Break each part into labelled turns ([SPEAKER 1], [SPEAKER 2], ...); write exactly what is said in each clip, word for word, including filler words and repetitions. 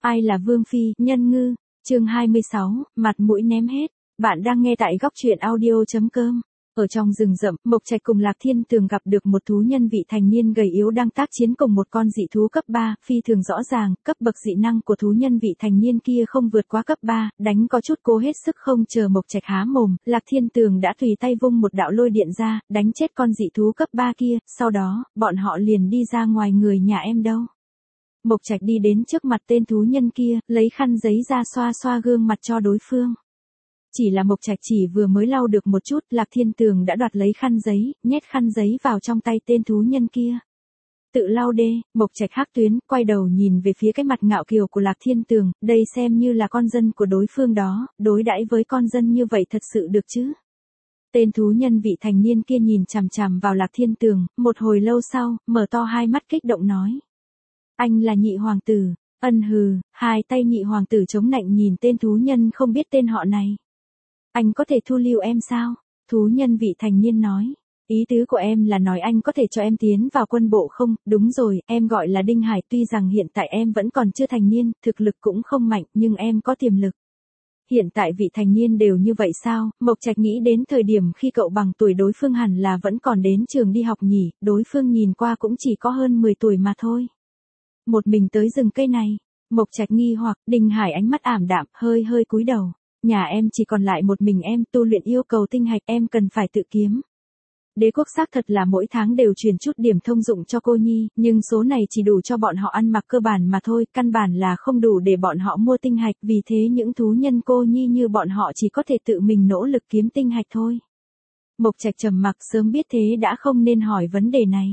[SPEAKER 1] Ai là Vương Phi, Nhân Ngư, chương hai mươi sáu, mặt mũi ném hết. Bạn đang nghe tại góc truyện audio.com. Ở trong rừng rậm, Mộc Trạch cùng Lạc Thiên Tường gặp được một thú nhân vị thành niên gầy yếu đang tác chiến cùng một con dị thú cấp ba, phi thường rõ ràng, cấp bậc dị năng của thú nhân vị thành niên kia không vượt quá cấp ba, đánh có chút cố hết sức không chờ Mộc Trạch há mồm, Lạc Thiên Tường đã tùy tay vung một đạo lôi điện ra, đánh chết con dị thú cấp ba kia, sau đó, bọn họ liền đi ra ngoài người nhà em đâu. Mộc Trạch đi đến trước mặt tên thú nhân kia, lấy khăn giấy ra xoa xoa gương mặt cho đối phương. Chỉ là Mộc Trạch chỉ vừa mới lau được một chút, Lạc Thiên Tường đã đoạt lấy khăn giấy, nhét khăn giấy vào trong tay tên thú nhân kia. Tự lau đê, Mộc Trạch hắc tuyến, quay đầu nhìn về phía cái mặt ngạo kiều của Lạc Thiên Tường, đây xem như là con dân của đối phương đó, đối đãi với con dân như vậy thật sự được chứ. Tên thú nhân vị thành niên kia nhìn chằm chằm vào Lạc Thiên Tường, một hồi lâu sau, mở to hai mắt kích động nói. Anh là nhị hoàng tử, ân hừ, hai tay nhị hoàng tử chống nạnh nhìn tên thú nhân không biết tên họ này. Anh có thể thu lưu em sao? Thú nhân vị thành niên nói. Ý tứ của em là nói anh có thể cho em tiến vào quân bộ không? Đúng rồi, em gọi là Đinh Hải, tuy rằng hiện tại em vẫn còn chưa thành niên, thực lực cũng không mạnh, nhưng em có tiềm lực. Hiện tại vị thành niên đều như vậy sao? Mộc Trạch nghĩ đến thời điểm khi cậu bằng tuổi đối phương hẳn là vẫn còn đến trường đi học nhỉ, đối phương nhìn qua cũng chỉ có hơn mười tuổi mà thôi. Một mình tới rừng cây này, Mộc Trạch nghi hoặc, Đinh Hải ánh mắt ảm đạm, hơi hơi cúi đầu. Nhà em chỉ còn lại một mình em, tu luyện yêu cầu tinh hạch em cần phải tự kiếm. Đế quốc xác thật là mỗi tháng đều truyền chút điểm thông dụng cho cô nhi, nhưng số này chỉ đủ cho bọn họ ăn mặc cơ bản mà thôi, căn bản là không đủ để bọn họ mua tinh hạch, vì thế những thú nhân cô nhi như bọn họ chỉ có thể tự mình nỗ lực kiếm tinh hạch thôi. Mộc Trạch trầm mặc, sớm biết thế đã không nên hỏi vấn đề này.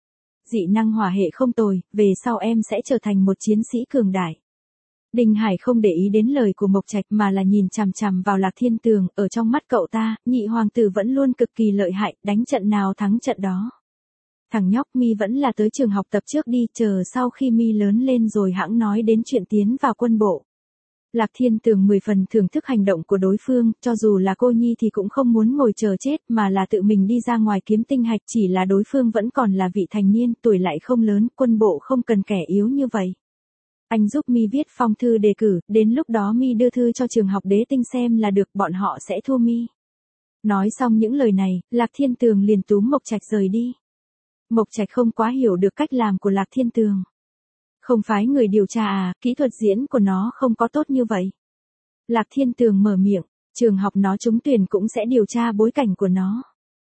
[SPEAKER 1] Dị năng hỏa hệ không tồi, về sau em sẽ trở thành một chiến sĩ cường đại. Đinh Hải không để ý đến lời của Mộc Trạch mà là nhìn chằm chằm vào Lạc Thiên Tường, ở trong mắt cậu ta, nhị hoàng tử vẫn luôn cực kỳ lợi hại, đánh trận nào thắng trận đó. Thằng nhóc Mi vẫn là tới trường học tập trước đi, chờ sau khi Mi lớn lên rồi hãng nói đến chuyện tiến vào quân bộ. Lạc Thiên Tường mười phần thưởng thức hành động của đối phương, cho dù là cô nhi thì cũng không muốn ngồi chờ chết mà là tự mình đi ra ngoài kiếm tinh hạch, chỉ là đối phương vẫn còn là vị thành niên, tuổi lại không lớn, quân bộ không cần kẻ yếu như vậy. Anh giúp Mi viết phong thư đề cử, đến lúc đó Mi đưa thư cho trường học Đế Tinh xem là được, bọn họ sẽ thu Mi. Nói xong những lời này, Lạc Thiên Tường liền túm Mộc Trạch rời đi. Mộc Trạch không quá hiểu được cách làm của Lạc Thiên Tường. Không phái người điều tra à, kỹ thuật diễn của nó không có tốt như vậy. Lạc Thiên Tường mở miệng, trường học nó trúng tuyển cũng sẽ điều tra bối cảnh của nó.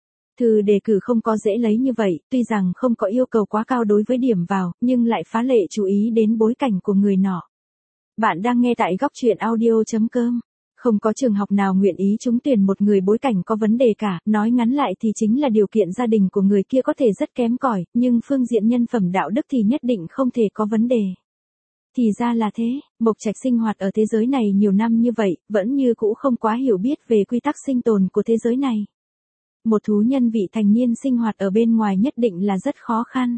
[SPEAKER 1] Thư đề cử không có dễ lấy như vậy, tuy rằng không có yêu cầu quá cao đối với điểm vào, nhưng lại phá lệ chú ý đến bối cảnh của người nọ. Bạn đang nghe tại góc truyện audio.com. Không có trường học nào nguyện ý trúng tuyển một người bối cảnh có vấn đề cả, nói ngắn lại thì chính là điều kiện gia đình của người kia có thể rất kém cỏi, nhưng phương diện nhân phẩm đạo đức thì nhất định không thể có vấn đề. Thì ra là thế, Mộc Trạch sinh hoạt ở thế giới này nhiều năm như vậy, vẫn như cũ không quá hiểu biết về quy tắc sinh tồn của thế giới này. Một thú nhân vị thành niên sinh hoạt ở bên ngoài nhất định là rất khó khăn.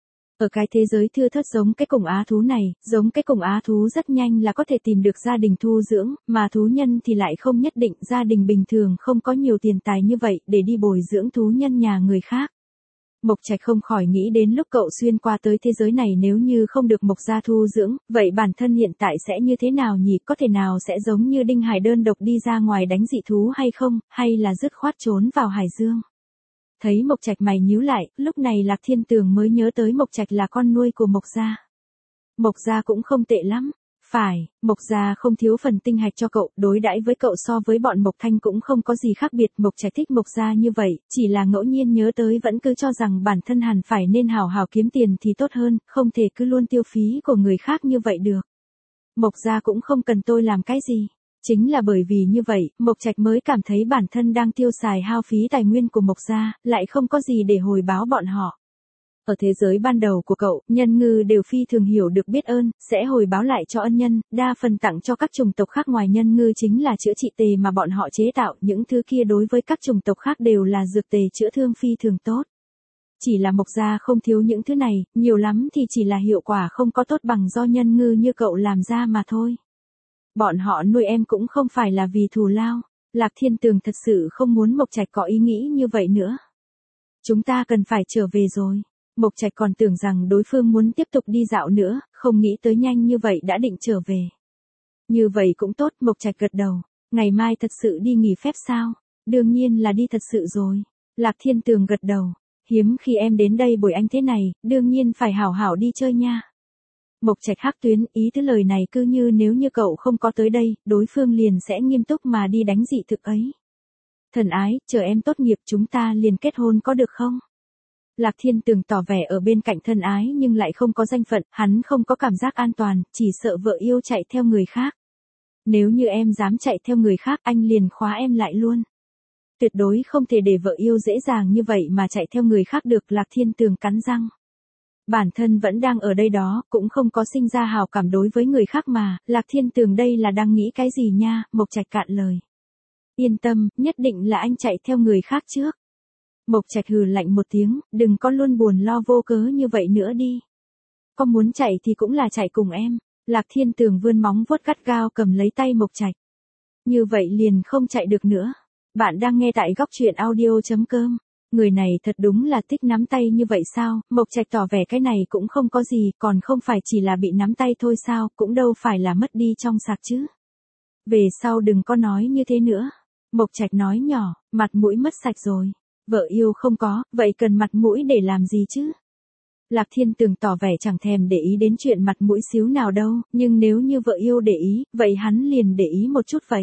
[SPEAKER 1] Ở cái thế giới thưa thớt giống cái cùng á thú này, giống cái cùng á thú rất nhanh là có thể tìm được gia đình thu dưỡng, mà thú nhân thì lại không nhất định, gia đình bình thường không có nhiều tiền tài như vậy để đi bồi dưỡng thú nhân nhà người khác. Mộc Trạch không khỏi nghĩ đến lúc cậu xuyên qua tới thế giới này nếu như không được Mộc gia thu dưỡng, vậy bản thân hiện tại sẽ như thế nào nhỉ, có thể nào sẽ giống như Đinh Hải đơn độc đi ra ngoài đánh dị thú hay không, hay là dứt khoát trốn vào Hải Dương. Thấy Mộc Trạch mày nhíu lại, lúc này Lạc Thiên Tường mới nhớ tới Mộc Trạch là con nuôi của Mộc gia. Mộc gia cũng không tệ lắm. Phải, Mộc gia không thiếu phần tinh hạch cho cậu, đối đãi với cậu so với bọn Mộc Thanh cũng không có gì khác biệt, Mộc Trạch thích Mộc gia như vậy, chỉ là ngẫu nhiên nhớ tới vẫn cứ cho rằng bản thân hẳn phải nên hào hào kiếm tiền thì tốt hơn, không thể cứ luôn tiêu phí của người khác như vậy được. Mộc gia cũng không cần tôi làm cái gì. Chính là bởi vì như vậy, Mộc Trạch mới cảm thấy bản thân đang tiêu xài hao phí tài nguyên của Mộc gia, lại không có gì để hồi báo bọn họ. Ở thế giới ban đầu của cậu, nhân ngư đều phi thường hiểu được biết ơn, sẽ hồi báo lại cho ân nhân, đa phần tặng cho các chủng tộc khác ngoài nhân ngư chính là chữa trị tề mà bọn họ chế tạo, những thứ kia đối với các chủng tộc khác đều là dược tề chữa thương phi thường tốt. Chỉ là Mộc gia không thiếu những thứ này, nhiều lắm thì chỉ là hiệu quả không có tốt bằng do nhân ngư như cậu làm ra mà thôi. Bọn họ nuôi em cũng không phải là vì thù lao, Lạc Thiên Tường thật sự không muốn Mộc Trạch có ý nghĩ như vậy nữa. Chúng ta cần phải trở về rồi. Mộc Trạch còn tưởng rằng đối phương muốn tiếp tục đi dạo nữa, không nghĩ tới nhanh như vậy đã định trở về. Như vậy cũng tốt, Mộc Trạch gật đầu. Ngày mai thật sự đi nghỉ phép sao? Đương nhiên là đi thật sự rồi. Lạc Thiên Tường gật đầu. Hiếm khi em đến đây bồi anh thế này, đương nhiên phải hảo hảo đi chơi nha. Mộc Trạch hắc tuyến, ý thứ lời này cứ như nếu như cậu không có tới đây, đối phương liền sẽ nghiêm túc mà đi đánh dị thực ấy. Thần ái, chờ em tốt nghiệp chúng ta liền kết hôn có được không? Lạc Thiên Tường tỏ vẻ ở bên cạnh thân ái nhưng lại không có danh phận, hắn không có cảm giác an toàn, chỉ sợ vợ yêu chạy theo người khác. Nếu như em dám chạy theo người khác anh liền khóa em lại luôn. Tuyệt đối không thể để vợ yêu dễ dàng như vậy mà chạy theo người khác được. Lạc Thiên Tường cắn răng. Bản thân vẫn đang ở đây đó, cũng không có sinh ra hào cảm đối với người khác mà, Lạc Thiên Tường đây là đang nghĩ cái gì nha, Mộc Trạch cạn lời. Yên tâm, nhất định là anh chạy theo người khác trước. Mộc Trạch hừ lạnh một tiếng, đừng có luôn buồn lo vô cớ như vậy nữa đi. Có muốn chạy thì cũng là chạy cùng em. Lạc Thiên Tường vươn móng vuốt gắt gao cầm lấy tay Mộc Trạch. Như vậy liền không chạy được nữa. Bạn đang nghe tại góc truyện audio chấm com. Người này thật đúng là thích nắm tay như vậy sao? Mộc Trạch tỏ vẻ cái này cũng không có gì, còn không phải chỉ là bị nắm tay thôi sao, cũng đâu phải là mất đi trong sạc chứ. Về sau đừng có nói như thế nữa. Mộc Trạch nói nhỏ, mặt mũi mất sạch rồi. Vợ yêu không có, vậy cần mặt mũi để làm gì chứ? Lạc Thiên Tường tỏ vẻ chẳng thèm để ý đến chuyện mặt mũi xíu nào đâu, nhưng nếu như vợ yêu để ý, vậy hắn liền để ý một chút vậy.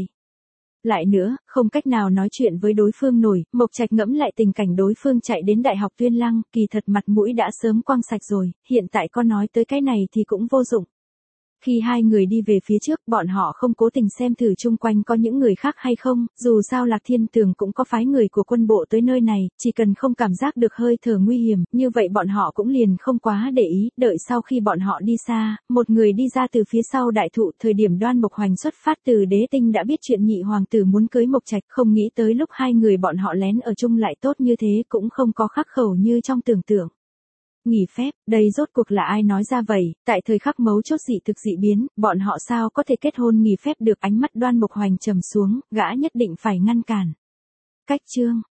[SPEAKER 1] Lại nữa, không cách nào nói chuyện với đối phương nổi, Mộc Trạch ngẫm lại tình cảnh đối phương chạy đến Đại học Tuyên Lăng, kỳ thật mặt mũi đã sớm quăng sạch rồi, hiện tại có nói tới cái này thì cũng vô dụng. Khi hai người đi về phía trước, bọn họ không cố tình xem thử chung quanh có những người khác hay không, dù sao Lạc Thiên Tường cũng có phái người của quân bộ tới nơi này, chỉ cần không cảm giác được hơi thở nguy hiểm, như vậy bọn họ cũng liền không quá để ý, đợi sau khi bọn họ đi xa, một người đi ra từ phía sau đại thụ, thời điểm Đoan Mộc Hoành xuất phát từ Đế Tinh đã biết chuyện nhị hoàng tử muốn cưới Mộc Trạch, không nghĩ tới lúc hai người bọn họ lén ở chung lại tốt như thế, cũng không có khắc khẩu như trong tưởng tượng. Nghỉ phép, đây rốt cuộc là ai nói ra vậy, tại thời khắc mấu chốt dị thực dị biến, bọn họ sao có thể kết hôn nghỉ phép được. Ánh mắt Đoan Mộc Hoành trầm xuống, gã nhất định phải ngăn cản. Cách chương